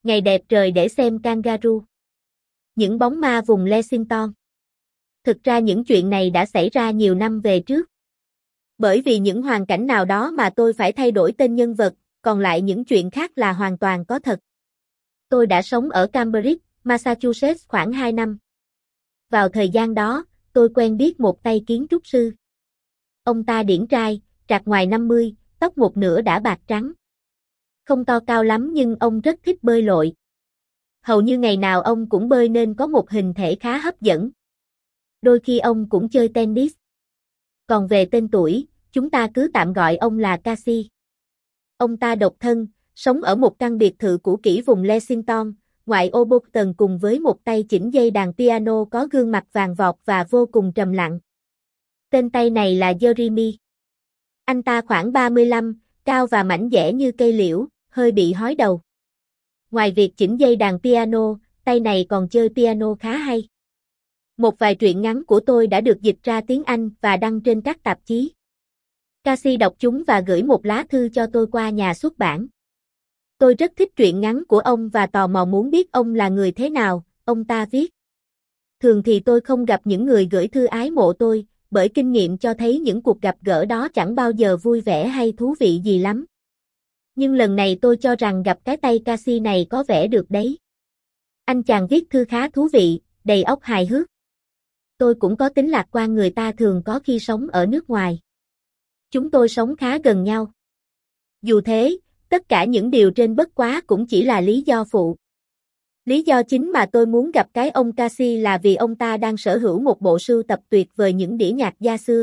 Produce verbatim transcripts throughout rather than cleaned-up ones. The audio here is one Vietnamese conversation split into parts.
Ngày đẹp trời để xem kangaroo. Những bóng ma vùng Lexington. Thực ra những chuyện này đã xảy ra nhiều năm về trước. Bởi vì những hoàn cảnh nào đó mà tôi phải thay đổi tên nhân vật, còn lại những chuyện khác là hoàn toàn có thật. Tôi đã sống ở Cambridge, Massachusetts khoảng hai năm. Vào thời gian đó, tôi quen biết một tay kiến trúc sư. Ông ta điển trai, trạc ngoài năm mươi, tóc một nửa đã bạc trắng. Không to cao lắm nhưng ông rất thích bơi lội. Hầu như ngày nào ông cũng bơi nên có một hình thể khá hấp dẫn. Đôi khi ông cũng chơi tennis. Còn về tên tuổi, chúng ta cứ tạm gọi ông là Casey. Ông ta độc thân, sống ở một căn biệt thự cũ kỹ vùng Lexington, ngoại ô Boston cùng với một tay chỉnh dây đàn piano có gương mặt vàng vọt và vô cùng trầm lặng. Tên tay này là Jeremy. Anh ta khoảng ba mươi lăm, cao và mảnh dẻ như cây liễu, hơi bị hói đầu. Ngoài việc chỉnh dây đàn piano, tay này còn chơi piano khá hay. Một vài truyện ngắn của tôi đã được dịch ra tiếng Anh và đăng trên các tạp chí. Casey đọc chúng và gửi một lá thư cho tôi qua nhà xuất bản. Tôi rất thích truyện ngắn của ông và tò mò muốn biết ông là người thế nào, ông ta viết. Thường thì tôi không gặp những người gửi thư ái mộ tôi, bởi kinh nghiệm cho thấy những cuộc gặp gỡ đó chẳng bao giờ vui vẻ hay thú vị gì lắm. Nhưng lần này tôi cho rằng gặp cái tay Casey này có vẻ được đấy. Anh chàng viết thư khá thú vị, đầy óc hài hước. Tôi cũng có tính lạc quan người ta thường có khi sống ở nước ngoài. Chúng tôi sống khá gần nhau. Dù thế, tất cả những điều trên bất quá cũng chỉ là lý do phụ. Lý do chính mà tôi muốn gặp cái ông Casey là vì ông ta đang sở hữu một bộ sưu tập tuyệt vời những đĩa nhạc gia xưa.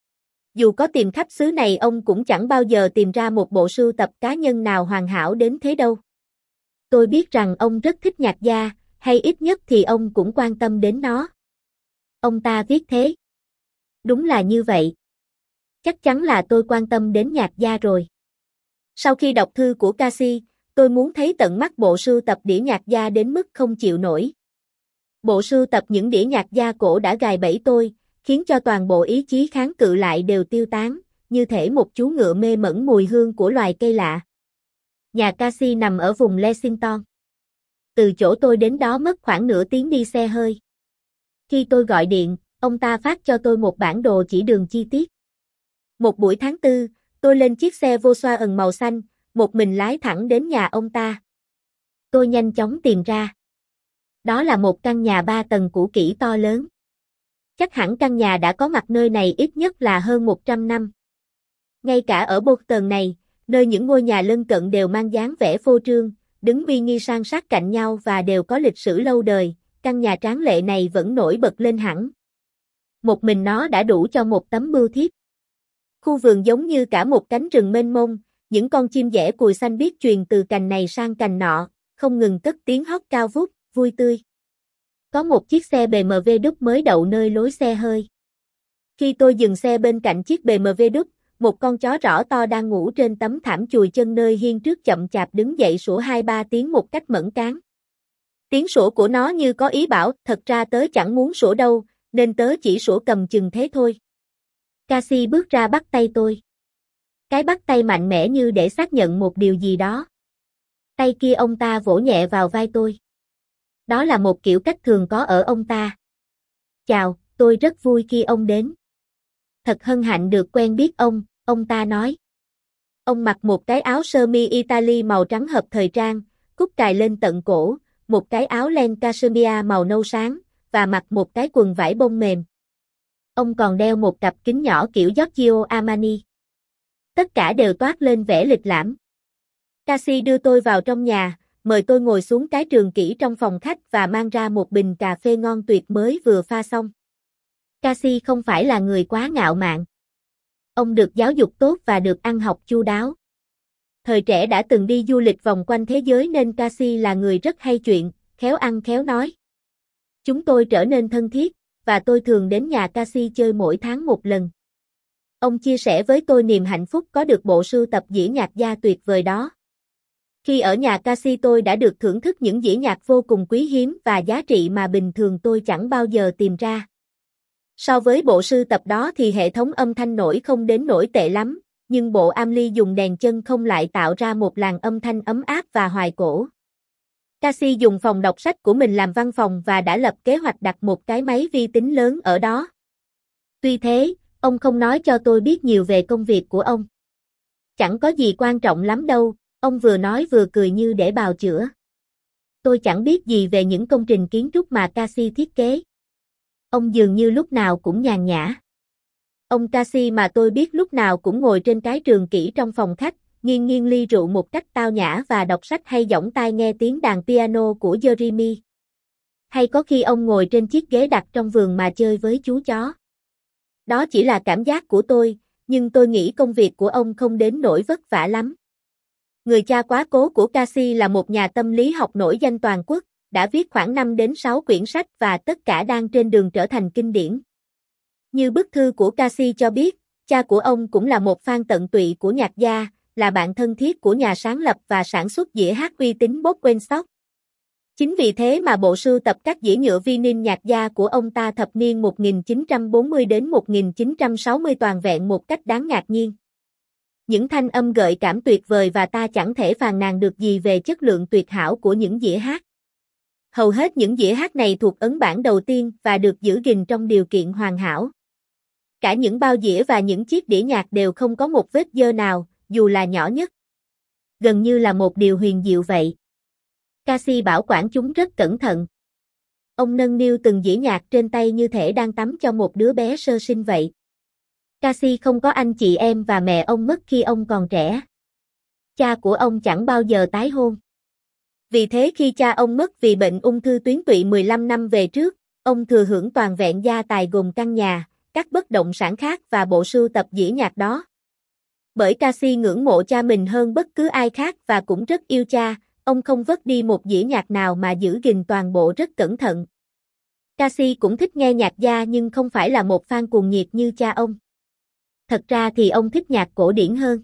Dù có tìm khắp xứ này ông cũng chẳng bao giờ tìm ra một bộ sưu tập cá nhân nào hoàn hảo đến thế đâu. Tôi biết rằng ông rất thích nhạc gia, hay ít nhất thì ông cũng quan tâm đến nó. Ông ta viết thế. Đúng là như vậy. Chắc chắn là tôi quan tâm đến nhạc gia rồi. Sau khi đọc thư của Casey, tôi muốn thấy tận mắt bộ sưu tập đĩa nhạc gia đến mức không chịu nổi. Bộ sưu tập những đĩa nhạc gia cổ đã gài bẫy tôi, khiến cho toàn bộ ý chí kháng cự lại đều tiêu tán, như thể một chú ngựa mê mẩn mùi hương của loài cây lạ. Nhà Casey nằm ở vùng Lexington. Từ chỗ tôi đến đó mất khoảng nửa tiếng đi xe hơi. Khi tôi gọi điện, ông ta phát cho tôi một bản đồ chỉ đường chi tiết. Một buổi tháng tư, tôi lên chiếc xe Volkswagen màu xanh, một mình lái thẳng đến nhà ông ta. Tôi nhanh chóng tìm ra. Đó là một căn nhà ba tầng cũ kỹ to lớn. Chắc hẳn căn nhà đã có mặt nơi này ít nhất là hơn một trăm năm. Ngay cả ở Boston này, nơi những ngôi nhà lân cận đều mang dáng vẻ phô trương, đứng uy nghi san sát cạnh nhau và đều có lịch sử lâu đời, căn nhà tráng lệ này vẫn nổi bật lên hẳn. Một mình nó đã đủ cho một tấm bưu thiếp. Khu vườn giống như cả một cánh rừng mênh mông, những con chim dẻ cùi xanh biết truyền từ cành này sang cành nọ, không ngừng cất tiếng hót cao vút, vui tươi. Có một chiếc xe bê em vê đúc mới đậu nơi lối xe hơi. Khi tôi dừng xe bên cạnh chiếc bê em vê đúc, một con chó rõ to đang ngủ trên tấm thảm chùi chân nơi hiên trước chậm chạp đứng dậy sủa hai ba tiếng một cách mẫn cán. Tiếng sủa của nó như có ý bảo, thật ra tớ chẳng muốn sủa đâu, nên tớ chỉ sủa cầm chừng thế thôi. Casey bước ra bắt tay tôi. Cái bắt tay mạnh mẽ như để xác nhận một điều gì đó. Tay kia ông ta vỗ nhẹ vào vai tôi. Đó là một kiểu cách thường có ở ông ta. Chào, tôi rất vui khi ông đến. Thật hân hạnh được quen biết ông, ông ta nói. Ông mặc một cái áo sơ mi Italy màu trắng hợp thời trang, cúc cài lên tận cổ, một cái áo len cashmere màu nâu sáng, và mặc một cái quần vải bông mềm. Ông còn đeo một cặp kính nhỏ kiểu Giorgio Armani. Tất cả đều toát lên vẻ lịch lãm. Casey đưa tôi vào trong nhà, mời tôi ngồi xuống cái trường kỷ trong phòng khách và mang ra một bình cà phê ngon tuyệt mới vừa pha xong. Casey không phải là người quá ngạo mạn. Ông được giáo dục tốt và được ăn học chu đáo. Thời trẻ đã từng đi du lịch vòng quanh thế giới nên Casey là người rất hay chuyện, khéo ăn khéo nói. Chúng tôi trở nên thân thiết, và tôi thường đến nhà Casey chơi mỗi tháng một lần. Ông chia sẻ với tôi niềm hạnh phúc có được bộ sưu tập dĩa nhạc gia tuyệt vời đó. Khi ở nhà Casey tôi đã được thưởng thức những dĩa nhạc vô cùng quý hiếm và giá trị mà bình thường tôi chẳng bao giờ tìm ra. So với bộ sưu tập đó thì hệ thống âm thanh nổi không đến nổi tệ lắm, nhưng bộ am ly dùng đèn chân không lại tạo ra một làn âm thanh ấm áp và hoài cổ. Cassie dùng phòng đọc sách của mình làm văn phòng và đã lập kế hoạch đặt một cái máy vi tính lớn ở đó. Tuy thế, ông không nói cho tôi biết nhiều về công việc của ông. Chẳng có gì quan trọng lắm đâu, ông vừa nói vừa cười như để bào chữa. Tôi chẳng biết gì về những công trình kiến trúc mà Cassie thiết kế. Ông dường như lúc nào cũng nhàn nhã. Ông Cassie mà tôi biết lúc nào cũng ngồi trên cái trường kỷ trong phòng khách, nghiêng nghiêng ly rượu một cách tao nhã và đọc sách hay giỏng tai nghe tiếng đàn piano của Jeremy. Hay có khi ông ngồi trên chiếc ghế đặt trong vườn mà chơi với chú chó. Đó chỉ là cảm giác của tôi, nhưng tôi nghĩ công việc của ông không đến nỗi vất vả lắm. Người cha quá cố của Cassie là một nhà tâm lý học nổi danh toàn quốc, đã viết khoảng năm đến sáu quyển sách và tất cả đang trên đường trở thành kinh điển. Như bức thư của Cassie cho biết, cha của ông cũng là một fan tận tụy của nhạc gia, là bạn thân thiết của nhà sáng lập và sản xuất dĩa hát uy tín Bob Weinstock. Chính vì thế mà bộ sưu tập các dĩa nhựa vinyl nhạc gia của ông ta thập niên một nghìn chín trăm bốn mươi đến một nghìn chín trăm sáu mươi toàn vẹn một cách đáng ngạc nhiên. Những thanh âm gợi cảm tuyệt vời và ta chẳng thể phàn nàn được gì về chất lượng tuyệt hảo của những dĩa hát. Hầu hết những dĩa hát này thuộc ấn bản đầu tiên và được giữ gìn trong điều kiện hoàn hảo. Cả những bao dĩa và những chiếc đĩa nhạc đều không có một vết dơ nào, dù là nhỏ nhất. Gần như là một điều huyền diệu vậy. Cassie bảo quản chúng rất cẩn thận. Ông nâng niu từng dĩa nhạc trên tay như thể đang tắm cho một đứa bé sơ sinh vậy. Cassie không có anh chị em và mẹ ông mất khi ông còn trẻ. Cha của ông chẳng bao giờ tái hôn. Vì thế khi cha ông mất vì bệnh ung thư tuyến tụy mười lăm năm về trước, ông thừa hưởng toàn vẹn gia tài gồm căn nhà, các bất động sản khác và bộ sưu tập dĩa nhạc đó. Bởi Cassie ngưỡng mộ cha mình hơn bất cứ ai khác và cũng rất yêu cha, ông không vứt đi một dĩa nhạc nào mà giữ gìn toàn bộ rất cẩn thận. Cassie cũng thích nghe nhạc gia nhưng không phải là một fan cuồng nhiệt như cha ông. Thật ra thì ông thích nhạc cổ điển hơn.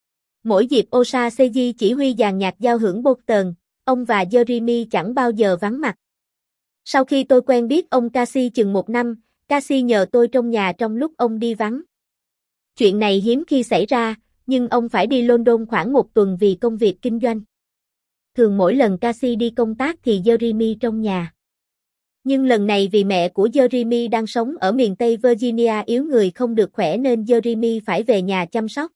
Mỗi dịp Osa Seiji chỉ huy dàn nhạc giao hưởng Boston, ông và Jeremy chẳng bao giờ vắng mặt. Sau khi tôi quen biết ông Cassie chừng một năm, Cassie nhờ tôi trông nhà trong lúc ông đi vắng. Chuyện này hiếm khi xảy ra, nhưng ông phải đi London khoảng một tuần vì công việc kinh doanh. Thường mỗi lần Cassie đi công tác thì Jeremy trong nhà. Nhưng lần này vì mẹ của Jeremy đang sống ở miền Tây Virginia yếu người không được khỏe nên Jeremy phải về nhà chăm sóc.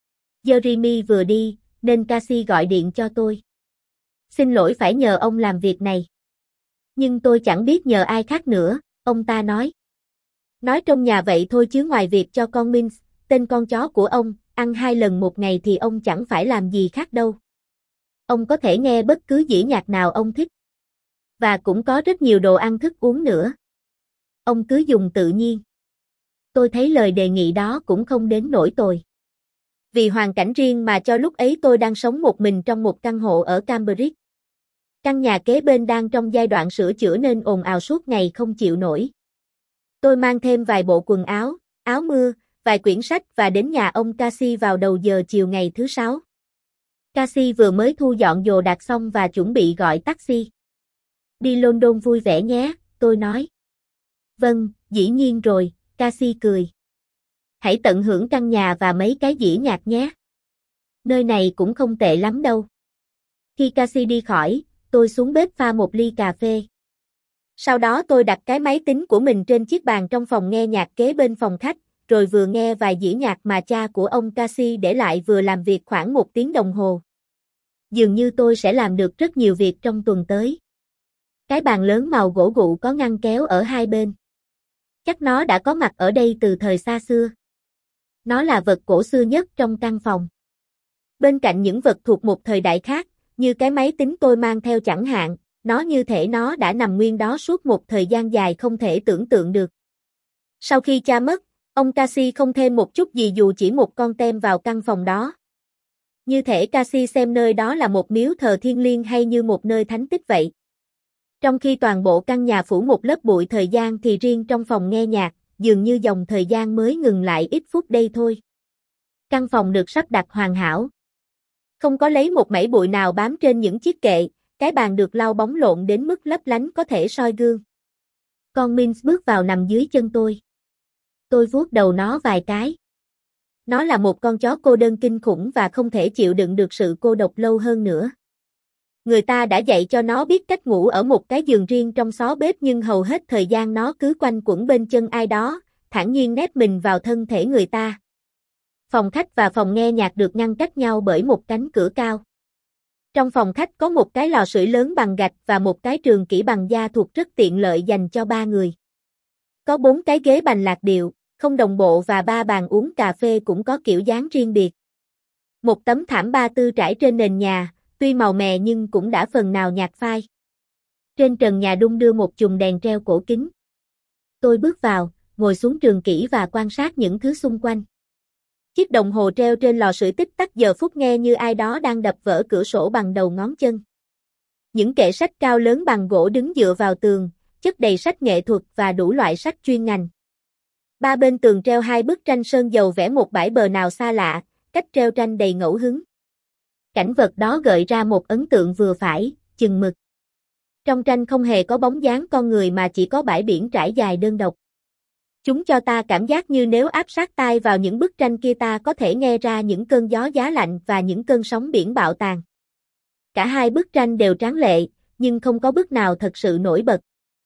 Jeremy vừa đi, nên Cassie gọi điện cho tôi. Xin lỗi phải nhờ ông làm việc này. Nhưng tôi chẳng biết nhờ ai khác nữa, ông ta nói. Nói trong nhà vậy thôi chứ ngoài việc cho con Minx, tên con chó của ông, ăn hai lần một ngày thì ông chẳng phải làm gì khác đâu. Ông có thể nghe bất cứ dĩa nhạc nào ông thích. Và cũng có rất nhiều đồ ăn thức uống nữa. Ông cứ dùng tự nhiên. Tôi thấy lời đề nghị đó cũng không đến nỗi tồi. Vì hoàn cảnh riêng mà cho lúc ấy tôi đang sống một mình trong một căn hộ ở Cambridge. Căn nhà kế bên đang trong giai đoạn sửa chữa nên ồn ào suốt ngày không chịu nổi. Tôi mang thêm vài bộ quần áo, áo mưa, vài quyển sách và đến nhà ông Cassie vào đầu giờ chiều ngày thứ sáu. Cassie vừa mới thu dọn đồ đạc xong và chuẩn bị gọi taxi. Đi London vui vẻ nhé, tôi nói. Vâng, dĩ nhiên rồi, Cassie cười. Hãy tận hưởng căn nhà và mấy cái dĩa nhạc nhé. Nơi này cũng không tệ lắm đâu. Khi Cassie đi khỏi, tôi xuống bếp pha một ly cà phê. Sau đó tôi đặt cái máy tính của mình trên chiếc bàn trong phòng nghe nhạc kế bên phòng khách, rồi vừa nghe vài dĩa nhạc mà cha của ông Cassie để lại vừa làm việc khoảng một tiếng đồng hồ. Dường như tôi sẽ làm được rất nhiều việc trong tuần tới. Cái bàn lớn màu gỗ gụ có ngăn kéo ở hai bên. Chắc nó đã có mặt ở đây từ thời xa xưa. Nó là vật cổ xưa nhất trong căn phòng. Bên cạnh những vật thuộc một thời đại khác, như cái máy tính tôi mang theo chẳng hạn, nó như thể nó đã nằm nguyên đó suốt một thời gian dài không thể tưởng tượng được. Sau khi cha mất, ông Cassie không thêm một chút gì dù chỉ một con tem vào căn phòng đó. Như thể Cassie xem nơi đó là một miếu thờ thiêng liêng hay như một nơi thánh tích vậy. Trong khi toàn bộ căn nhà phủ một lớp bụi thời gian thì riêng trong phòng nghe nhạc, dường như dòng thời gian mới ngừng lại ít phút đây thôi. Căn phòng được sắp đặt hoàn hảo. Không có lấy một mẩy bụi nào bám trên những chiếc kệ, cái bàn được lau bóng lộn đến mức lấp lánh có thể soi gương. Con Minx bước vào nằm dưới chân tôi. Tôi vuốt đầu nó vài cái. Nó là một con chó cô đơn kinh khủng và không thể chịu đựng được sự cô độc lâu hơn nữa. Người ta đã dạy cho nó biết cách ngủ ở một cái giường riêng trong xó bếp nhưng hầu hết thời gian nó cứ quanh quẩn bên chân ai đó, thản nhiên nép mình vào thân thể người ta. Phòng khách và phòng nghe nhạc được ngăn cách nhau bởi một cánh cửa cao. Trong phòng khách có một cái lò sưởi lớn bằng gạch và một cái trường kỷ bằng da thuộc rất tiện lợi dành cho ba người. Có bốn cái ghế bành lạc điệu, không đồng bộ và ba bàn uống cà phê cũng có kiểu dáng riêng biệt. Một tấm thảm ba tư trải trên nền nhà, tuy màu mè nhưng cũng đã phần nào nhạt phai. Trên trần nhà đung đưa một chùm đèn treo cổ kính. Tôi bước vào, ngồi xuống trường kỷ và quan sát những thứ xung quanh. Chiếc đồng hồ treo trên lò sưởi tích tắc giờ phút nghe như ai đó đang đập vỡ cửa sổ bằng đầu ngón chân. Những kệ sách cao lớn bằng gỗ đứng dựa vào tường, chất đầy sách nghệ thuật và đủ loại sách chuyên ngành. Ba bên tường treo hai bức tranh sơn dầu vẽ một bãi bờ nào xa lạ, cách treo tranh đầy ngẫu hứng. Cảnh vật đó gợi ra một ấn tượng vừa phải, chừng mực. Trong tranh không hề có bóng dáng con người mà chỉ có bãi biển trải dài đơn độc. Chúng cho ta cảm giác như nếu áp sát tai vào những bức tranh kia ta có thể nghe ra những cơn gió giá lạnh và những cơn sóng biển bạo tàn. Cả hai bức tranh đều tráng lệ, nhưng không có bức nào thật sự nổi bật.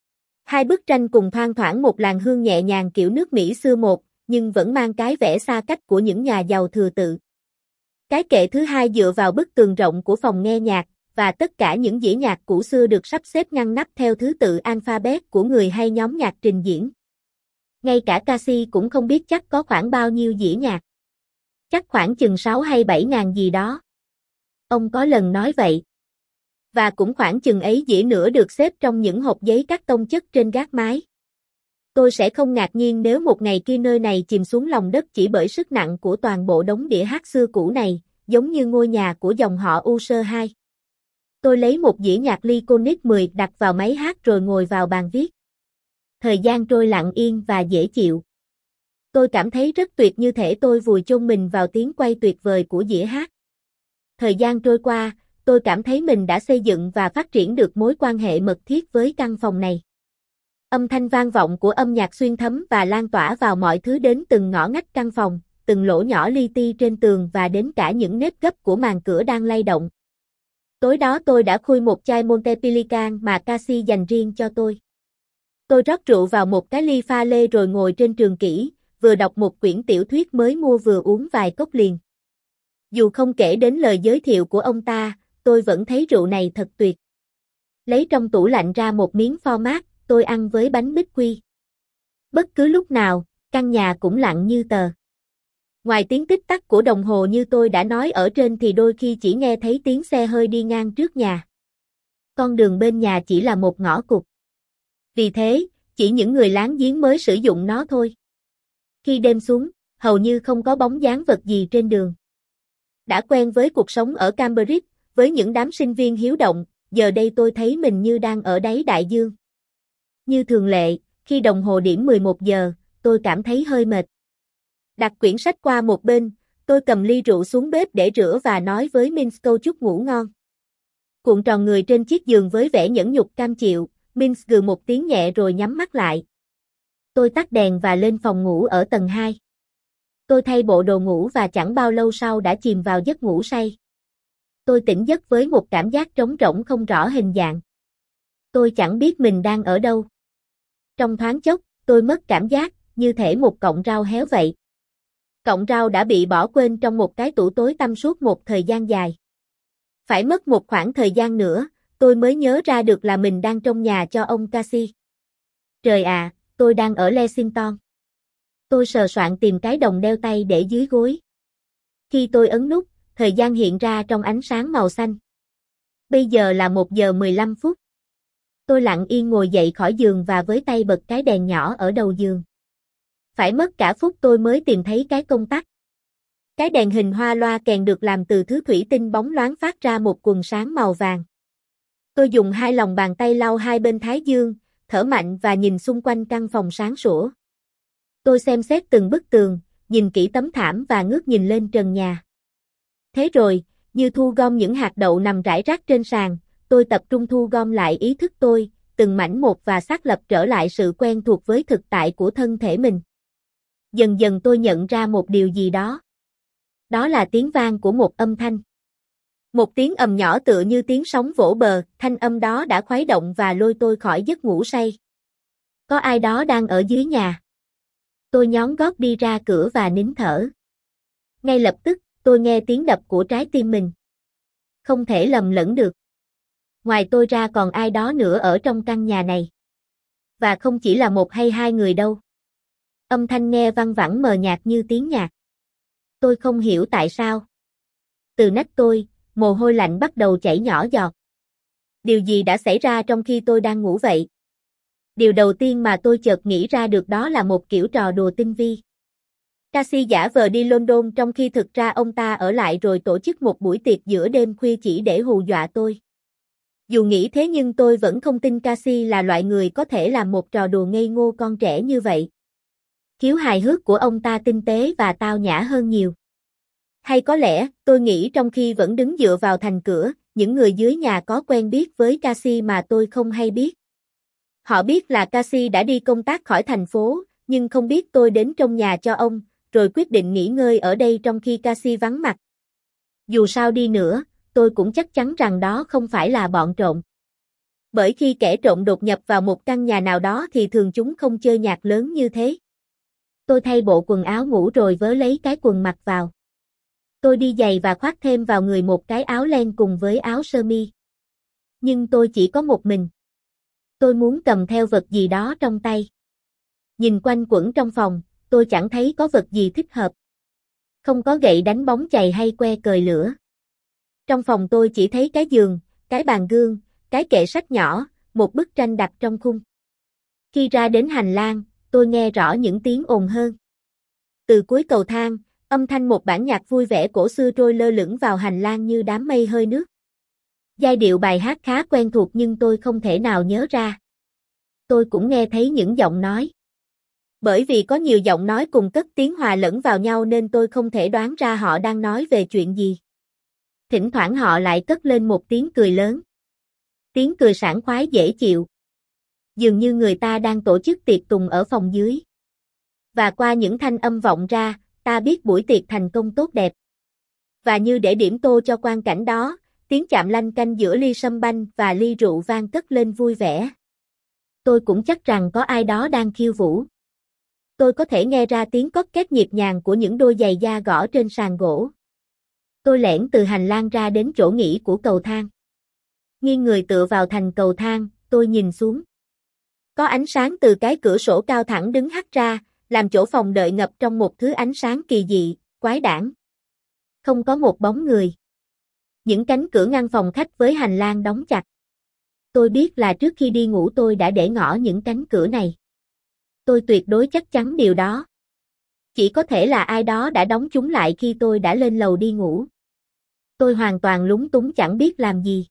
Hai bức tranh cùng thoang thoảng một làn hương nhẹ nhàng kiểu nước Mỹ xưa một, nhưng vẫn mang cái vẻ xa cách của những nhà giàu thừa tự. Cái kệ thứ hai dựa vào bức tường rộng của phòng nghe nhạc, và tất cả những dĩa nhạc cũ xưa được sắp xếp ngăn nắp theo thứ tự alphabet của người hay nhóm nhạc trình diễn. Ngay cả Cassie cũng không biết chắc có khoảng bao nhiêu dĩa nhạc. Chắc khoảng chừng sáu hay bảy ngàn gì đó. Ông có lần nói vậy. Và cũng khoảng chừng ấy dĩa nữa được xếp trong những hộp giấy cắt tông chất trên gác mái. Tôi sẽ không ngạc nhiên nếu một ngày kia nơi này chìm xuống lòng đất chỉ bởi sức nặng của toàn bộ đống đĩa hát xưa cũ này, giống như ngôi nhà của dòng họ Usher hai. Tôi lấy một dĩa nhạc Lyconic mười đặt vào máy hát rồi ngồi vào bàn viết. Thời gian trôi lặng yên và dễ chịu. Tôi cảm thấy rất tuyệt như thể tôi vùi chôn mình vào tiếng quay tuyệt vời của dĩa hát. Thời gian trôi qua, tôi cảm thấy mình đã xây dựng và phát triển được mối quan hệ mật thiết với căn phòng này. Âm thanh vang vọng của âm nhạc xuyên thấm và lan tỏa vào mọi thứ đến từng ngõ ngách căn phòng, từng lỗ nhỏ li ti trên tường và đến cả những nếp gấp của màn cửa đang lay động. Tối đó tôi đã khui một chai Montepelican mà Cassie dành riêng cho tôi. Tôi rót rượu vào một cái ly pha lê rồi ngồi trên trường kỷ, vừa đọc một quyển tiểu thuyết mới mua vừa uống vài cốc liền. Dù không kể đến lời giới thiệu của ông ta, tôi vẫn thấy rượu này thật tuyệt. Lấy trong tủ lạnh ra một miếng format, tôi ăn với bánh bích quy. Bất cứ lúc nào, căn nhà cũng lặng như tờ. Ngoài tiếng tích tắc của đồng hồ như tôi đã nói ở trên thì đôi khi chỉ nghe thấy tiếng xe hơi đi ngang trước nhà. Con đường bên nhà chỉ là một ngõ cụt. Vì thế, chỉ những người láng giếng mới sử dụng nó thôi. Khi đêm xuống, hầu như không có bóng dáng vật gì trên đường. Đã quen với cuộc sống ở Cambridge, với những đám sinh viên hiếu động, giờ đây tôi thấy mình như đang ở đáy đại dương. Như thường lệ, khi đồng hồ điểm mười một giờ, tôi cảm thấy hơi mệt. Đặt quyển sách qua một bên, tôi cầm ly rượu xuống bếp để rửa và nói với Minsk câu chúc ngủ ngon. Cuộn tròn người trên chiếc giường với vẻ nhẫn nhục cam chịu, Minsk gừ một tiếng nhẹ rồi nhắm mắt lại. Tôi tắt đèn và lên phòng ngủ ở tầng hai. Tôi thay bộ đồ ngủ và chẳng bao lâu sau đã chìm vào giấc ngủ say. Tôi tỉnh giấc với một cảm giác trống rỗng không rõ hình dạng. Tôi chẳng biết mình đang ở đâu. Trong thoáng chốc, tôi mất cảm giác, như thể một cọng rau héo vậy. Cọng rau đã bị bỏ quên trong một cái tủ tối tăm suốt một thời gian dài. Phải mất một khoảng thời gian nữa, tôi mới nhớ ra được là mình đang trong nhà cho ông Cassie. Trời ạ, à, tôi đang ở Lexington. Tôi sờ soạn tìm cái đồng đeo tay để dưới gối. Khi tôi ấn nút, thời gian hiện ra trong ánh sáng màu xanh. Bây giờ là một giờ mười lăm phút. Tôi lặng yên ngồi dậy khỏi giường và với tay bật cái đèn nhỏ ở đầu giường. Phải mất cả phút tôi mới tìm thấy cái công tắc. Cái đèn hình hoa loa kèn được làm từ thứ thủy tinh bóng loáng phát ra một quầng sáng màu vàng. Tôi dùng hai lòng bàn tay lau hai bên thái dương, thở mạnh và nhìn xung quanh căn phòng sáng sủa. Tôi xem xét từng bức tường, nhìn kỹ tấm thảm và ngước nhìn lên trần nhà. Thế rồi, như thu gom những hạt đậu nằm rải rác trên sàn, tôi tập trung thu gom lại ý thức tôi, từng mảnh một và xác lập trở lại sự quen thuộc với thực tại của thân thể mình. Dần dần tôi nhận ra một điều gì đó. Đó là tiếng vang của một âm thanh. Một tiếng ầm nhỏ tựa như tiếng sóng vỗ bờ, thanh âm đó đã khuấy động và lôi tôi khỏi giấc ngủ say. Có ai đó đang ở dưới nhà. Tôi nhón gót đi ra cửa và nín thở. Ngay lập tức, tôi nghe tiếng đập của trái tim mình. Không thể lầm lẫn được. Ngoài tôi ra còn ai đó nữa ở trong căn nhà này. Và không chỉ là một hay hai người đâu. Âm thanh nghe văng vẳng mờ nhạt như tiếng nhạc. Tôi không hiểu tại sao. Từ nách tôi, mồ hôi lạnh bắt đầu chảy nhỏ giọt. Điều gì đã xảy ra trong khi tôi đang ngủ vậy? Điều đầu tiên mà tôi chợt nghĩ ra được đó là một kiểu trò đùa tinh vi. Cassie giả vờ đi London trong khi thực ra ông ta ở lại rồi tổ chức một buổi tiệc giữa đêm khuya chỉ để hù dọa tôi. Dù nghĩ thế nhưng tôi vẫn không tin Cassie là loại người có thể làm một trò đùa ngây ngô con trẻ như vậy. Khiếu hài hước của ông ta tinh tế và tao nhã hơn nhiều. Hay có lẽ, tôi nghĩ trong khi vẫn đứng dựa vào thành cửa, những người dưới nhà có quen biết với Cassie mà tôi không hay biết. Họ biết là Cassie đã đi công tác khỏi thành phố, nhưng không biết tôi đến trong nhà cho ông, rồi quyết định nghỉ ngơi ở đây trong khi Cassie vắng mặt. Dù sao đi nữa, tôi cũng chắc chắn rằng đó không phải là bọn trộm. Bởi khi kẻ trộm đột nhập vào một căn nhà nào đó thì thường chúng không chơi nhạc lớn như thế. Tôi thay bộ quần áo ngủ rồi vớ lấy cái quần mặc vào. Tôi đi giày và khoác thêm vào người một cái áo len cùng với áo sơ mi. Nhưng tôi chỉ có một mình. Tôi muốn cầm theo vật gì đó trong tay. Nhìn quanh quẩn trong phòng, tôi chẳng thấy có vật gì thích hợp. Không có gậy đánh bóng chày hay que cời lửa. Trong phòng tôi chỉ thấy cái giường, cái bàn gương, cái kệ sách nhỏ, một bức tranh đặt trong khung. Khi ra đến hành lang, tôi nghe rõ những tiếng ồn hơn. Từ cuối cầu thang, âm thanh một bản nhạc vui vẻ cổ xưa trôi lơ lửng vào hành lang như đám mây hơi nước. Giai điệu bài hát khá quen thuộc nhưng tôi không thể nào nhớ ra. Tôi cũng nghe thấy những giọng nói. Bởi vì có nhiều giọng nói cùng cất tiếng hòa lẫn vào nhau nên tôi không thể đoán ra họ đang nói về chuyện gì. Thỉnh thoảng họ lại cất lên một tiếng cười lớn. Tiếng cười sảng khoái dễ chịu. Dường như người ta đang tổ chức tiệc tùng ở phòng dưới. Và qua những thanh âm vọng ra, ta biết buổi tiệc thành công tốt đẹp. Và như để điểm tô cho quang cảnh đó, tiếng chạm lanh canh giữa ly sâm banh và ly rượu vang cất lên vui vẻ. Tôi cũng chắc rằng có ai đó đang khiêu vũ. Tôi có thể nghe ra tiếng cót két nhịp nhàng của những đôi giày da gõ trên sàn gỗ. Tôi lẻn từ hành lang ra đến chỗ nghỉ của cầu thang. Nghiêng người tựa vào thành cầu thang, tôi nhìn xuống. Có ánh sáng từ cái cửa sổ cao thẳng đứng hắt ra, làm chỗ phòng đợi ngập trong một thứ ánh sáng kỳ dị, quái đản. Không có một bóng người. Những cánh cửa ngăn phòng khách với hành lang đóng chặt. Tôi biết là trước khi đi ngủ tôi đã để ngỏ những cánh cửa này. Tôi tuyệt đối chắc chắn điều đó. Chỉ có thể là ai đó đã đóng chúng lại khi tôi đã lên lầu đi ngủ. Tôi hoàn toàn lúng túng chẳng biết làm gì.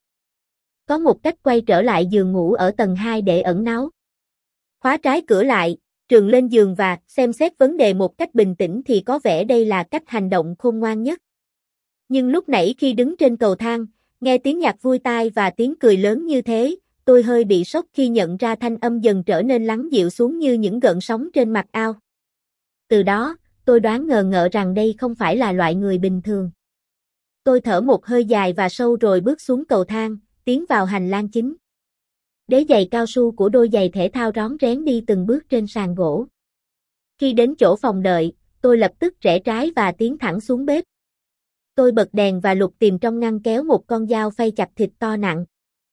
Có một cách quay trở lại giường ngủ ở tầng hai để ẩn náu. Khóa trái cửa lại, trườn lên giường và xem xét vấn đề một cách bình tĩnh thì có vẻ đây là cách hành động khôn ngoan nhất. Nhưng lúc nãy khi đứng trên cầu thang, nghe tiếng nhạc vui tai và tiếng cười lớn như thế, tôi hơi bị sốc khi nhận ra thanh âm dần trở nên lắng dịu xuống như những gợn sóng trên mặt ao. Từ đó, tôi đoán ngờ ngợ rằng đây không phải là loại người bình thường. Tôi thở một hơi dài và sâu rồi bước xuống cầu thang, tiến vào hành lang chính. Đế giày cao su của đôi giày thể thao rón rén đi từng bước trên sàn gỗ. Khi đến chỗ phòng đợi, tôi lập tức rẽ trái và tiến thẳng xuống bếp. Tôi bật đèn và lục tìm trong ngăn kéo một con dao phay chặt thịt to nặng.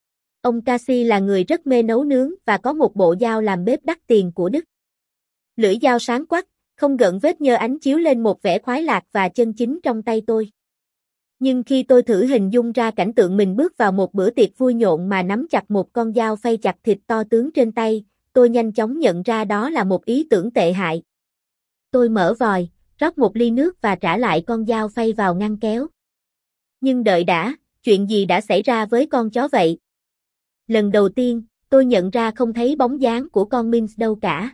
Ông Cassie là người rất mê nấu nướng và có một bộ dao làm bếp đắt tiền của Đức. Lưỡi dao sáng quắc, không gợn vết nhơ ánh chiếu lên một vẻ khoái lạc và chân chính trong tay tôi. Nhưng khi tôi thử hình dung ra cảnh tượng mình bước vào một bữa tiệc vui nhộn mà nắm chặt một con dao phay chặt thịt to tướng trên tay, tôi nhanh chóng nhận ra đó là một ý tưởng tệ hại. Tôi mở vòi, rót một ly nước và trả lại con dao phay vào ngăn kéo. Nhưng đợi đã, chuyện gì đã xảy ra với con chó vậy? Lần đầu tiên, tôi nhận ra không thấy bóng dáng của con Minx đâu cả.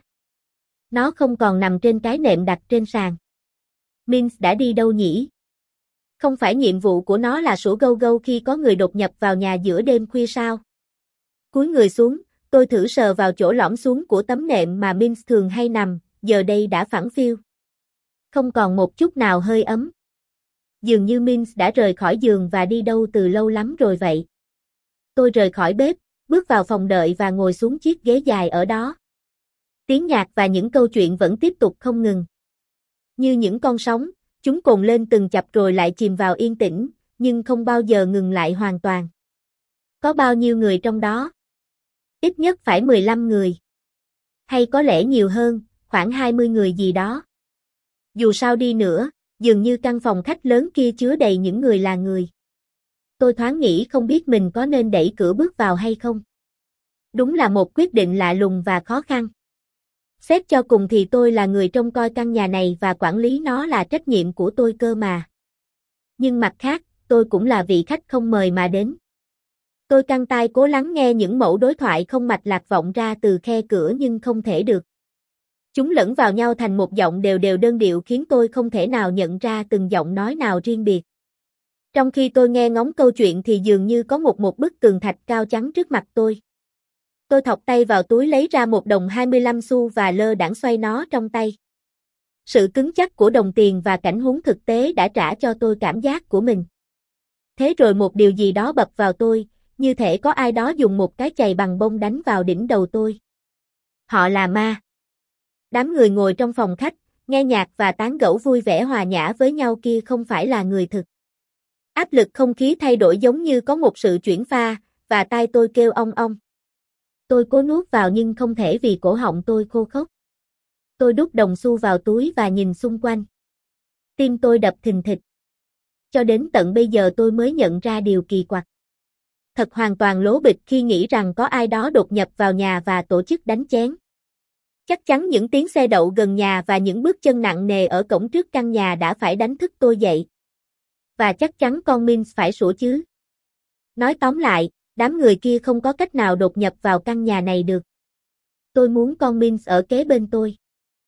Nó không còn nằm trên cái nệm đặt trên sàn. Minx đã đi đâu nhỉ? Không phải nhiệm vụ của nó là sủa gâu gâu khi có người đột nhập vào nhà giữa đêm khuya sao? Cúi người xuống, tôi thử sờ vào chỗ lõm xuống của tấm nệm mà Minx thường hay nằm, giờ đây đã phẳng phiu. Không còn một chút nào hơi ấm. dường như Mins đã rời khỏi giường và đi đâu từ lâu lắm rồi vậy. Tôi rời khỏi bếp, bước vào phòng đợi và ngồi xuống chiếc ghế dài ở đó. Tiếng nhạc và những câu chuyện vẫn tiếp tục không ngừng. Như những con sóng, chúng cồn lên từng chập rồi lại chìm vào yên tĩnh, nhưng không bao giờ ngừng lại hoàn toàn. Có bao nhiêu người trong đó? Ít nhất phải mười lăm người. Hay có lẽ nhiều hơn, khoảng hai mươi người gì đó. Dù sao đi nữa, dường như căn phòng khách lớn kia chứa đầy những người là người. Tôi thoáng nghĩ không biết mình có nên đẩy cửa bước vào hay không. Đúng là một quyết định lạ lùng và khó khăn. Xét cho cùng thì tôi là người trông coi căn nhà này và quản lý nó là trách nhiệm của tôi cơ mà. Nhưng mặt khác, tôi cũng là vị khách không mời mà đến. Tôi căng tai cố lắng nghe những mẩu đối thoại không mạch lạc vọng ra từ khe cửa nhưng không thể được. Chúng lẫn vào nhau thành một giọng đều đều đơn điệu khiến tôi không thể nào nhận ra từng giọng nói nào riêng biệt. Trong khi tôi nghe ngóng câu chuyện thì dường như có một một bức tường thạch cao chắn trước mặt tôi. Tôi thọc tay vào túi lấy ra một đồng hai mươi lăm xu và lơ đãng xoay nó trong tay. Sự cứng chắc của đồng tiền và cảnh huống thực tế đã trả cho tôi cảm giác của mình. Thế rồi một điều gì đó bập vào tôi, như thể có ai đó dùng một cái chày bằng bông đánh vào đỉnh đầu tôi. Họ là ma. Đám người ngồi trong phòng khách, nghe nhạc và tán gẫu vui vẻ hòa nhã với nhau kia không phải là người thực. Áp lực không khí thay đổi giống như có một sự chuyển pha, và tai tôi kêu ong ong. Tôi cố nuốt vào nhưng không thể vì cổ họng tôi khô khốc. Tôi đút đồng xu vào túi và nhìn xung quanh. Tim tôi đập thình thịch. Cho đến tận bây giờ tôi mới nhận ra điều kỳ quặc. Thật hoàn toàn lố bịch khi nghĩ rằng có ai đó đột nhập vào nhà và tổ chức đánh chén. Chắc chắn những tiếng xe đậu gần nhà và những bước chân nặng nề ở cổng trước căn nhà đã phải đánh thức tôi dậy. Và chắc chắn con Mins phải sủa chứ. Nói tóm lại, đám người kia không có cách nào đột nhập vào căn nhà này được. Tôi muốn con Mins ở kế bên tôi.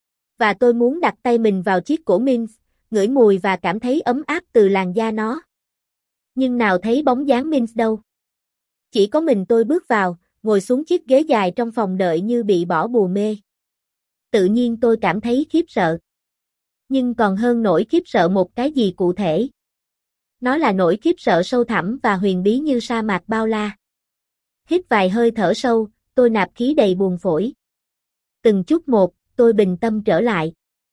Và tôi muốn đặt tay mình vào chiếc cổ Mins, ngửi mùi và cảm thấy ấm áp từ làn da nó. Nhưng nào thấy bóng dáng Mins đâu. Chỉ có mình tôi bước vào, ngồi xuống chiếc ghế dài trong phòng đợi như bị bỏ bùa mê. Tự nhiên tôi cảm thấy khiếp sợ. Nhưng còn hơn nỗi khiếp sợ một cái gì cụ thể. Nó là nỗi khiếp sợ sâu thẳm và huyền bí như sa mạc bao la. Hít vài hơi thở sâu, tôi nạp khí đầy buồn phổi. Từng chút một, tôi bình tâm trở lại.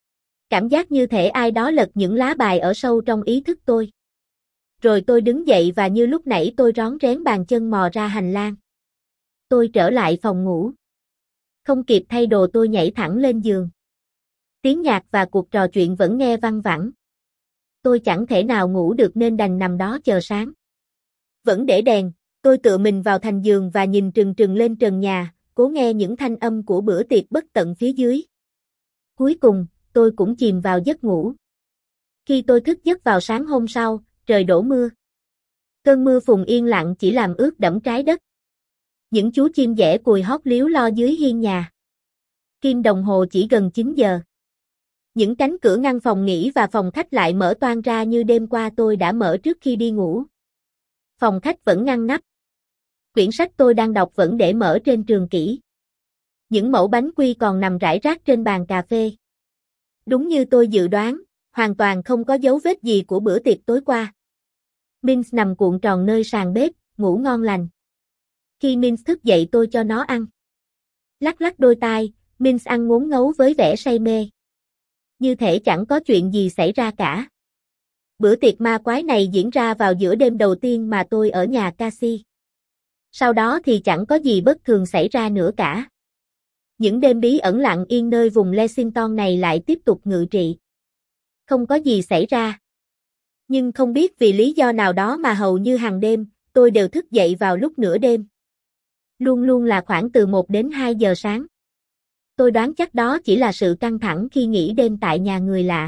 Cảm giác như thể ai đó lật những lá bài ở sâu trong ý thức tôi. Rồi tôi đứng dậy và như lúc nãy tôi rón rén bàn chân mò ra hành lang. Tôi trở lại phòng ngủ. Không kịp thay đồ tôi nhảy thẳng lên giường. Tiếng nhạc và cuộc trò chuyện vẫn nghe văng vẳng. Tôi chẳng thể nào ngủ được nên đành nằm đó chờ sáng. Vẫn để đèn, tôi tựa mình vào thành giường và nhìn trừng trừng lên trần nhà, cố nghe những thanh âm của bữa tiệc bất tận phía dưới. Cuối cùng, tôi cũng chìm vào giấc ngủ. Khi tôi thức giấc vào sáng hôm sau, trời đổ mưa. Cơn mưa phùn yên lặng chỉ làm ướt đẫm trái đất. Những chú chim dẻ cùi hót líu lo dưới hiên nhà. Kim đồng hồ chỉ gần chín giờ. Những cánh cửa ngăn phòng nghỉ và phòng khách lại mở toang ra như đêm qua tôi đã mở trước khi đi ngủ. Phòng khách vẫn ngăn nắp. Quyển sách tôi đang đọc vẫn để mở trên trường kỷ. Những mẩu bánh quy còn nằm rải rác trên bàn cà phê. Đúng như tôi dự đoán, hoàn toàn không có dấu vết gì của bữa tiệc tối qua. Mins nằm cuộn tròn nơi sàn bếp, ngủ ngon lành. Khi Mins thức dậy tôi cho nó ăn. Lắc lắc đôi tai, Mins ăn ngốn ngấu với vẻ say mê. Như thể chẳng có chuyện gì xảy ra cả. Bữa tiệc ma quái này diễn ra vào giữa đêm đầu tiên mà tôi ở nhà Cassie. Sau đó thì chẳng có gì bất thường xảy ra nữa cả. Những đêm bí ẩn lặng yên nơi vùng Lexington này lại tiếp tục ngự trị. Không có gì xảy ra. Nhưng không biết vì lý do nào đó mà hầu như hàng đêm, tôi đều thức dậy vào lúc nửa đêm. Luôn luôn là khoảng từ một đến hai giờ sáng. Tôi đoán chắc đó chỉ là sự căng thẳng khi nghỉ đêm tại nhà người lạ.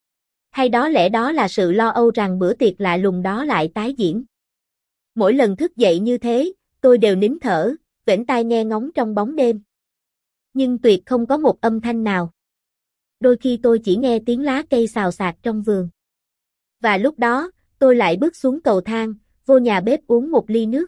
Hay đó lẽ đó là sự lo âu rằng bữa tiệc lạ lùng đó lại tái diễn. Mỗi lần thức dậy như thế, tôi đều nín thở, vểnh tai nghe ngóng trong bóng đêm. Nhưng tuyệt không có một âm thanh nào. Đôi khi tôi chỉ nghe tiếng lá cây xào xạc trong vườn. Và lúc đó, tôi lại bước xuống cầu thang, vô nhà bếp uống một ly nước.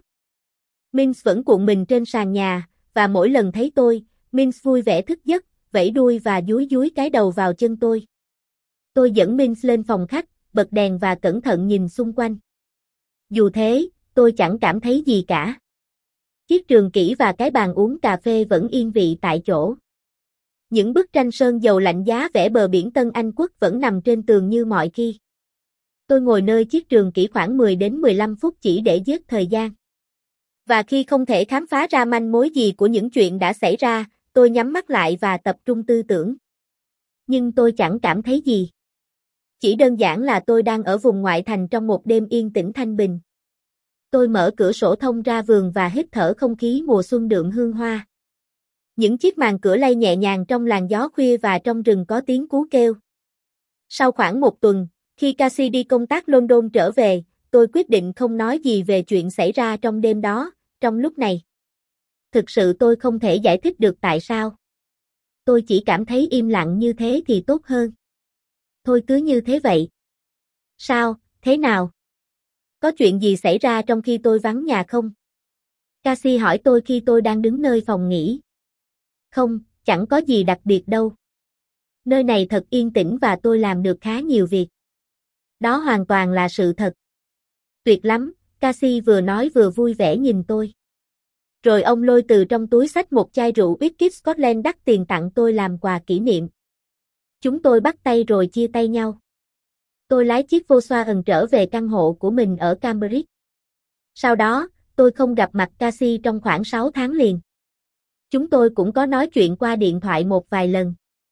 Mins vẫn cuộn mình trên sàn nhà, và mỗi lần thấy tôi, Mins vui vẻ thức giấc, vẫy đuôi và dúi dúi cái đầu vào chân tôi. Tôi dẫn Mins lên phòng khách, bật đèn và cẩn thận nhìn xung quanh. Dù thế, tôi chẳng cảm thấy gì cả. Chiếc trường kỷ và cái bàn uống cà phê vẫn yên vị tại chỗ. Những bức tranh sơn dầu lạnh giá vẽ bờ biển Tân Anh Quốc vẫn nằm trên tường như mọi khi. Tôi ngồi nơi chiếc trường kỷ khoảng mười đến mười lăm phút chỉ để giết thời gian. Và khi không thể khám phá ra manh mối gì của những chuyện đã xảy ra, tôi nhắm mắt lại và tập trung tư tưởng. Nhưng tôi chẳng cảm thấy gì. Chỉ đơn giản là tôi đang ở vùng ngoại thành trong một đêm yên tĩnh thanh bình. Tôi mở cửa sổ thông ra vườn và hít thở không khí mùa xuân đượm hương hoa. Những chiếc màn cửa lay nhẹ nhàng trong làn gió khuya và trong rừng có tiếng cú kêu. Sau khoảng một tuần, khi Cassie đi công tác London trở về, tôi quyết định không nói gì về chuyện xảy ra trong đêm đó, trong lúc này. Thực sự tôi không thể giải thích được tại sao. Tôi chỉ cảm thấy im lặng như thế thì tốt hơn. Thôi cứ như thế vậy. Sao, thế nào? Có chuyện gì xảy ra trong khi tôi vắng nhà không? Cassie hỏi tôi khi tôi đang đứng nơi phòng nghỉ. Không, chẳng có gì đặc biệt đâu. Nơi này thật yên tĩnh và tôi làm được khá nhiều việc. Đó hoàn toàn là sự thật. Tuyệt lắm, Cassie vừa nói vừa vui vẻ nhìn tôi. Rồi ông lôi từ trong túi xách một chai rượu whisky Scotland đắt tiền tặng tôi làm quà kỷ niệm. Chúng tôi bắt tay rồi chia tay nhau. Tôi lái chiếc Volkswagen trở về căn hộ của mình ở Cambridge. Sau đó, tôi không gặp mặt Cassie trong khoảng sáu tháng liền. Chúng tôi cũng có nói chuyện qua điện thoại một vài lần.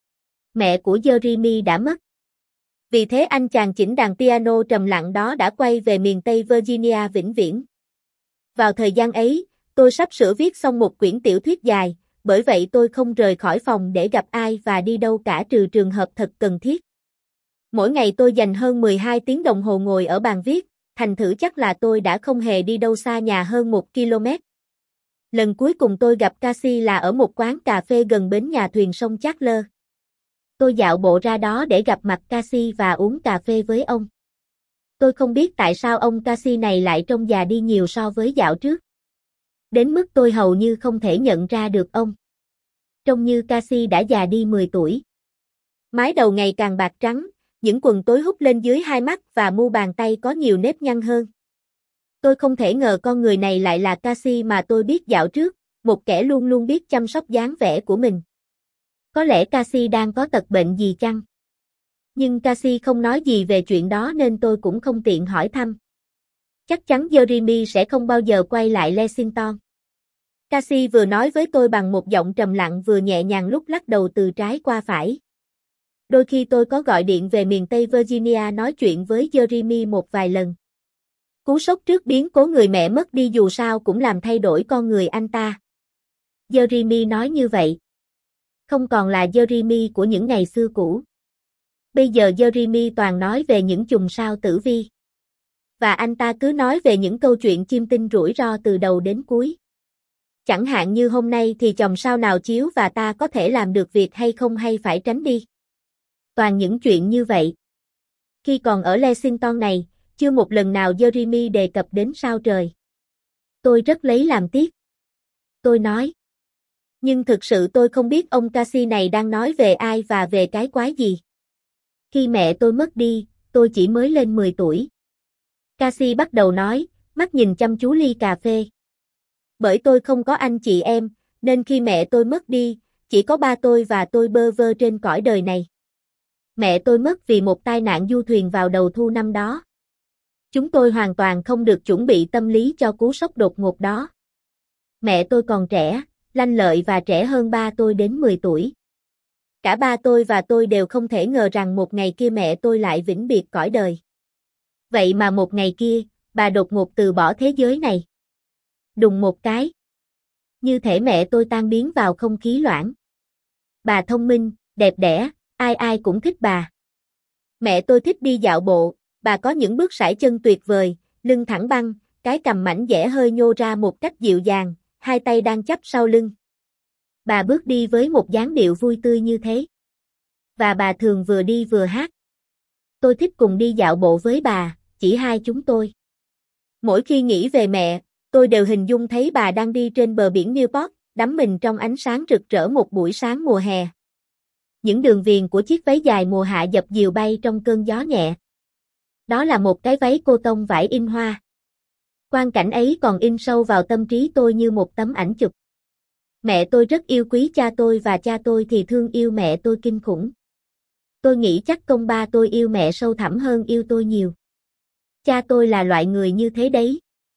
Mẹ của Jeremy đã mất. Vì thế anh chàng chỉnh đàn piano trầm lặng đó đã quay về miền Tây Virginia vĩnh viễn. Vào thời gian ấy, tôi sắp sửa viết xong một quyển tiểu thuyết dài, bởi vậy tôi không rời khỏi phòng để gặp ai và đi đâu cả trừ trường hợp thật cần thiết. Mỗi ngày tôi dành hơn mười hai tiếng đồng hồ ngồi ở bàn viết, thành thử chắc là tôi đã không hề đi đâu xa nhà hơn một ki lô mét. Lần cuối cùng tôi gặp Cassie là ở một quán cà phê gần bến nhà thuyền sông Chandler. Tôi dạo bộ ra đó để gặp mặt Cassie và uống cà phê với ông. Tôi không biết tại sao ông Cassie này lại trông già đi nhiều so với dạo trước. Đến mức tôi hầu như không thể nhận ra được ông. Trông như Cassie đã già đi mười tuổi. Mái đầu ngày càng bạc trắng, những quần tối hút lên dưới hai mắt và mu bàn tay có nhiều nếp nhăn hơn. Tôi không thể ngờ con người này lại là Cassie mà tôi biết dạo trước, một kẻ luôn luôn biết chăm sóc dáng vẻ của mình. Có lẽ Cassie đang có tật bệnh gì chăng? Nhưng Cassie không nói gì về chuyện đó nên tôi cũng không tiện hỏi thăm. Chắc chắn Jeremy sẽ không bao giờ quay lại Lexington. Cassie vừa nói với tôi bằng một giọng trầm lặng vừa nhẹ nhàng lúc lắc đầu từ trái qua phải. Đôi khi tôi có gọi điện về miền Tây Virginia nói chuyện với Jeremy một vài lần. Cú sốc trước biến cố người mẹ mất đi dù sao cũng làm thay đổi con người anh ta. Jeremy nói như vậy. Không còn là Jeremy của những ngày xưa cũ. Bây giờ Jeremy toàn nói về những chùm sao tử vi. Và anh ta cứ nói về những câu chuyện chiêm tinh rủi ro từ đầu đến cuối. Chẳng hạn như hôm nay thì chòm sao nào chiếu và ta có thể làm được việc hay không hay phải tránh đi. Toàn những chuyện như vậy. Khi còn ở Lexington này, chưa một lần nào Jeremy đề cập đến sao trời. Tôi rất lấy làm tiếc. Tôi nói. Nhưng thực sự tôi không biết ông Cassie này đang nói về ai và về cái quái gì. Khi mẹ tôi mất đi, tôi chỉ mới lên mười tuổi. Cassie bắt đầu nói, mắt nhìn chăm chú ly cà phê. Bởi tôi không có anh chị em, nên khi mẹ tôi mất đi, chỉ có ba tôi và tôi bơ vơ trên cõi đời này. Mẹ tôi mất vì một tai nạn du thuyền vào đầu thu năm đó. Chúng tôi hoàn toàn không được chuẩn bị tâm lý cho cú sốc đột ngột đó. Mẹ tôi còn trẻ, lanh lợi và trẻ hơn ba tôi đến mười tuổi. Cả ba tôi và tôi đều không thể ngờ rằng một ngày kia mẹ tôi lại vĩnh biệt cõi đời. Vậy mà một ngày kia, bà đột ngột từ bỏ thế giới này. Đùng một cái. Như thể mẹ tôi tan biến vào không khí loãng. Bà thông minh, đẹp đẽ, ai ai cũng thích bà. Mẹ tôi thích đi dạo bộ, bà có những bước sải chân tuyệt vời, lưng thẳng băng, cái cằm mảnh dẻ hơi nhô ra một cách dịu dàng, hai tay đang chắp sau lưng. Bà bước đi với một dáng điệu vui tươi như thế. Và bà thường vừa đi vừa hát. Tôi thích cùng đi dạo bộ với bà, chỉ hai chúng tôi. Mỗi khi nghĩ về mẹ, tôi đều hình dung thấy bà đang đi trên bờ biển Newport, đắm mình trong ánh sáng rực rỡ một buổi sáng mùa hè. Những đường viền của chiếc váy dài mùa hạ dập dìu bay trong cơn gió nhẹ. Đó là một cái váy cô tông vải in hoa. Quang cảnh ấy còn in sâu vào tâm trí tôi như một tấm ảnh chụp. Mẹ tôi rất yêu quý cha tôi và cha tôi thì thương yêu mẹ tôi kinh khủng. Tôi nghĩ chắc công ba tôi yêu mẹ sâu thẳm hơn yêu tôi nhiều. Cha tôi là loại người như thế đấy.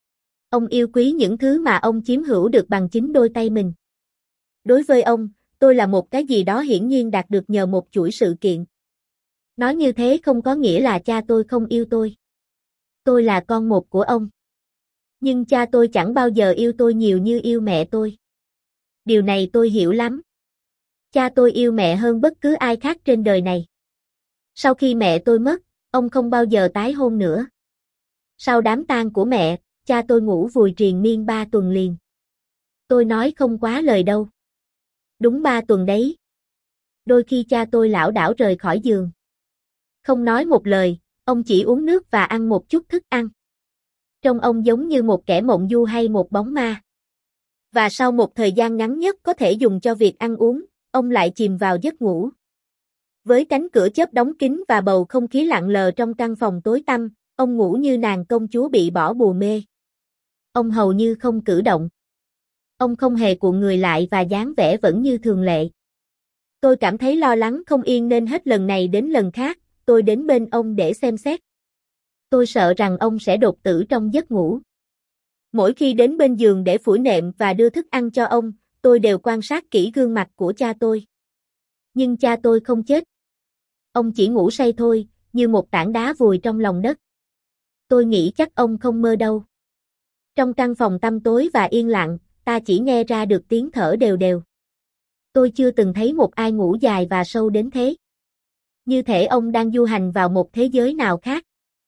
Ông yêu quý những thứ mà ông chiếm hữu được bằng chính đôi tay mình. Đối với ông, tôi là một cái gì đó hiển nhiên đạt được nhờ một chuỗi sự kiện. Nói như thế không có nghĩa là cha tôi không yêu tôi. Tôi là con một của ông. Nhưng cha tôi chẳng bao giờ yêu tôi nhiều như yêu mẹ tôi. Điều này tôi hiểu lắm. Cha tôi yêu mẹ hơn bất cứ ai khác trên đời này. Sau khi mẹ tôi mất, ông không bao giờ tái hôn nữa. Sau đám tang của mẹ, cha tôi ngủ vùi triền miên ba tuần liền. Tôi nói không quá lời đâu. Đúng ba tuần đấy. Đôi khi cha tôi lảo đảo rời khỏi giường. Không nói một lời, ông chỉ uống nước và ăn một chút thức ăn. Trông ông giống như một kẻ mộng du hay một bóng ma. Và sau một thời gian ngắn nhất có thể dùng cho việc ăn uống, ông lại chìm vào giấc ngủ. Với cánh cửa chớp đóng kín và bầu không khí lặng lờ trong căn phòng tối tăm, ông ngủ như nàng công chúa bị bỏ bùa mê. Ông hầu như không cử động. Ông không hề cuộn người lại và dáng vẻ vẫn như thường lệ. Tôi cảm thấy lo lắng không yên nên hết lần này đến lần khác, tôi đến bên ông để xem xét. Tôi sợ rằng ông sẽ đột tử trong giấc ngủ. Mỗi khi đến bên giường để phủi nệm và đưa thức ăn cho ông, tôi đều quan sát kỹ gương mặt của cha tôi. Nhưng cha tôi không chết. Ông chỉ ngủ say thôi, như một tảng đá vùi trong lòng đất. Tôi nghĩ chắc ông không mơ đâu. Trong căn phòng tăm tối và yên lặng, ta chỉ nghe ra được tiếng thở đều đều. Tôi chưa từng thấy một ai ngủ dài và sâu đến thế. Như thể ông đang du hành vào một thế giới nào khác.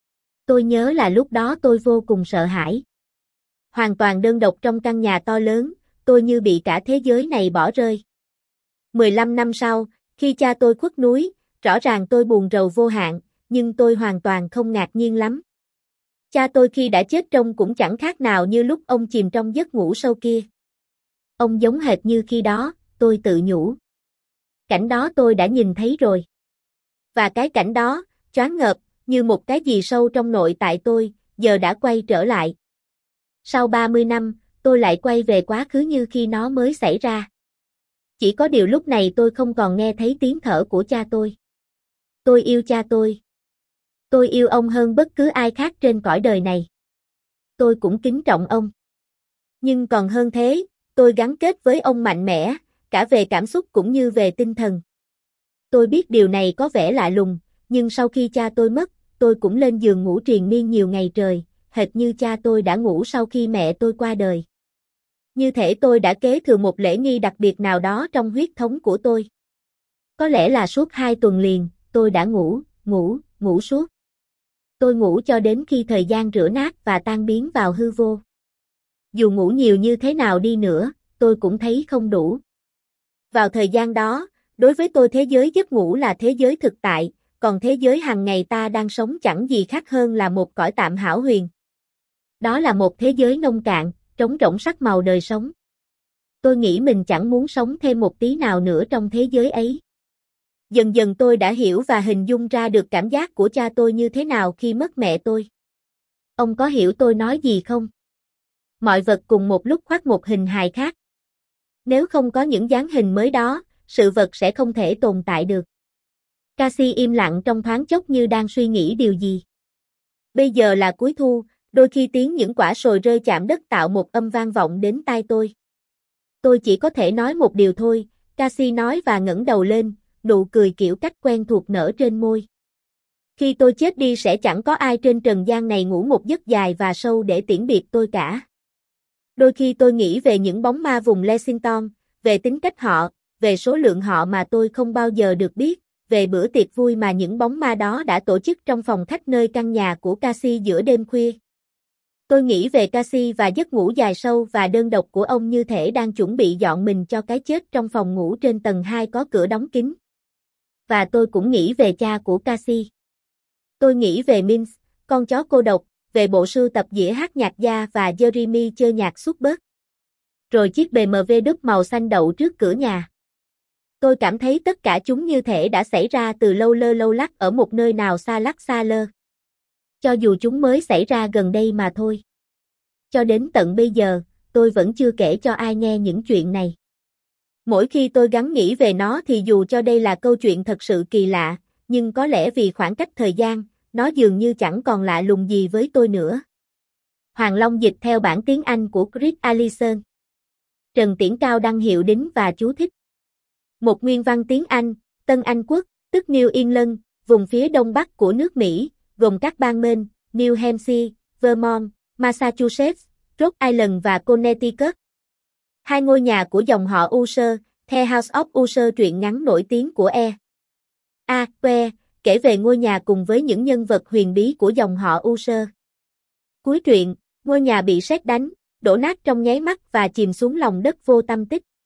Tôi nhớ là lúc đó tôi vô cùng sợ hãi. Hoàn toàn đơn độc trong căn nhà to lớn, tôi như bị cả thế giới này bỏ rơi. mười lăm năm sau, khi cha tôi khuất núi, rõ ràng tôi buồn rầu vô hạn, nhưng tôi hoàn toàn không ngạc nhiên lắm. Cha tôi khi đã chết trông cũng chẳng khác nào như lúc ông chìm trong giấc ngủ sâu kia. Ông giống hệt như khi đó, tôi tự nhủ. Cảnh đó tôi đã nhìn thấy rồi. Và cái cảnh đó, choáng ngợp, như một cái gì sâu trong nội tại tôi, giờ đã quay trở lại. Sau ba mươi năm, tôi lại quay về quá khứ như khi nó mới xảy ra. Chỉ có điều lúc này tôi không còn nghe thấy tiếng thở của cha tôi. Tôi yêu cha tôi. Tôi yêu ông hơn bất cứ ai khác trên cõi đời này. Tôi cũng kính trọng ông. Nhưng còn hơn thế, tôi gắn kết với ông mạnh mẽ, cả về cảm xúc cũng như về tinh thần. Tôi biết điều này có vẻ lạ lùng, nhưng sau khi cha tôi mất, tôi cũng lên giường ngủ triền miên nhiều ngày trời, hệt như cha tôi đã ngủ sau khi mẹ tôi qua đời. Như thể tôi đã kế thừa một lễ nghi đặc biệt nào đó trong huyết thống của tôi. Có lẽ là suốt hai tuần liền, tôi đã ngủ, ngủ, ngủ suốt. Tôi ngủ cho đến khi thời gian rửa nát và tan biến vào hư vô. Dù ngủ nhiều như thế nào đi nữa, tôi cũng thấy không đủ. Vào thời gian đó, đối với tôi thế giới giấc ngủ là thế giới thực tại, còn thế giới hàng ngày ta đang sống chẳng gì khác hơn là một cõi tạm hão huyền. Đó là một thế giới nông cạn, trống rỗng sắc màu đời sống. Tôi nghĩ mình chẳng muốn sống thêm một tí nào nữa trong thế giới ấy. Dần dần tôi đã hiểu và hình dung ra được cảm giác của cha tôi như thế nào khi mất mẹ tôi. Ông có hiểu tôi nói gì không? Mọi vật cùng một lúc khoác một hình hài khác. Nếu không có những dáng hình mới đó, sự vật sẽ không thể tồn tại được. Cassie im lặng trong thoáng chốc như đang suy nghĩ điều gì. Bây giờ là cuối thu, đôi khi tiếng những quả sồi rơi chạm đất tạo một âm vang vọng đến tai tôi. Tôi chỉ có thể nói một điều thôi, Cassie nói và ngẩng đầu lên, nụ cười kiểu cách quen thuộc nở trên môi. Khi tôi chết đi sẽ chẳng có ai trên trần gian này ngủ một giấc dài và sâu để tiễn biệt tôi cả. Đôi khi tôi nghĩ về những bóng ma vùng Lexington, về tính cách họ, về số lượng họ mà tôi không bao giờ được biết, về bữa tiệc vui mà những bóng ma đó đã tổ chức trong phòng khách nơi căn nhà của Cassie giữa đêm khuya. Tôi nghĩ về Cassie và giấc ngủ dài sâu và đơn độc của ông như thể đang chuẩn bị dọn mình cho cái chết trong phòng ngủ trên tầng hai có cửa đóng kín. Và tôi cũng nghĩ về cha của Cassie. Tôi nghĩ về Minx, con chó cô độc, về bộ sưu tập dĩa hát nhạc gia và Jeremy chơi nhạc suốt bớt. Rồi chiếc bê em vê đúc màu xanh đậu trước cửa nhà. Tôi cảm thấy tất cả chúng như thể đã xảy ra từ lâu lơ lâu lắc ở một nơi nào xa lắc xa lơ. Cho dù chúng mới xảy ra gần đây mà thôi. Cho đến tận bây giờ, tôi vẫn chưa kể cho ai nghe những chuyện này. Mỗi khi tôi gắng nghĩ về nó thì dù cho đây là câu chuyện thật sự kỳ lạ, nhưng có lẽ vì khoảng cách thời gian, nó dường như chẳng còn lạ lùng gì với tôi nữa. Hoàng Long dịch theo bản tiếng Anh của Chris Allison. Trần Tiễn Cao đăng hiệu đính và chú thích. Một nguyên văn tiếng Anh, Tân Anh Quốc, tức New England, vùng phía đông bắc của nước Mỹ, gồm các bang Maine, New Hampshire, Vermont, Massachusetts, Rhode Island và Connecticut. Hai ngôi nhà của dòng họ User, The House of User truyện ngắn nổi tiếng của E. A.Que, kể về ngôi nhà cùng với những nhân vật huyền bí của dòng họ User. Cuối truyện, ngôi nhà bị sét đánh, đổ nát trong nháy mắt và chìm xuống lòng đất vô tâm tích.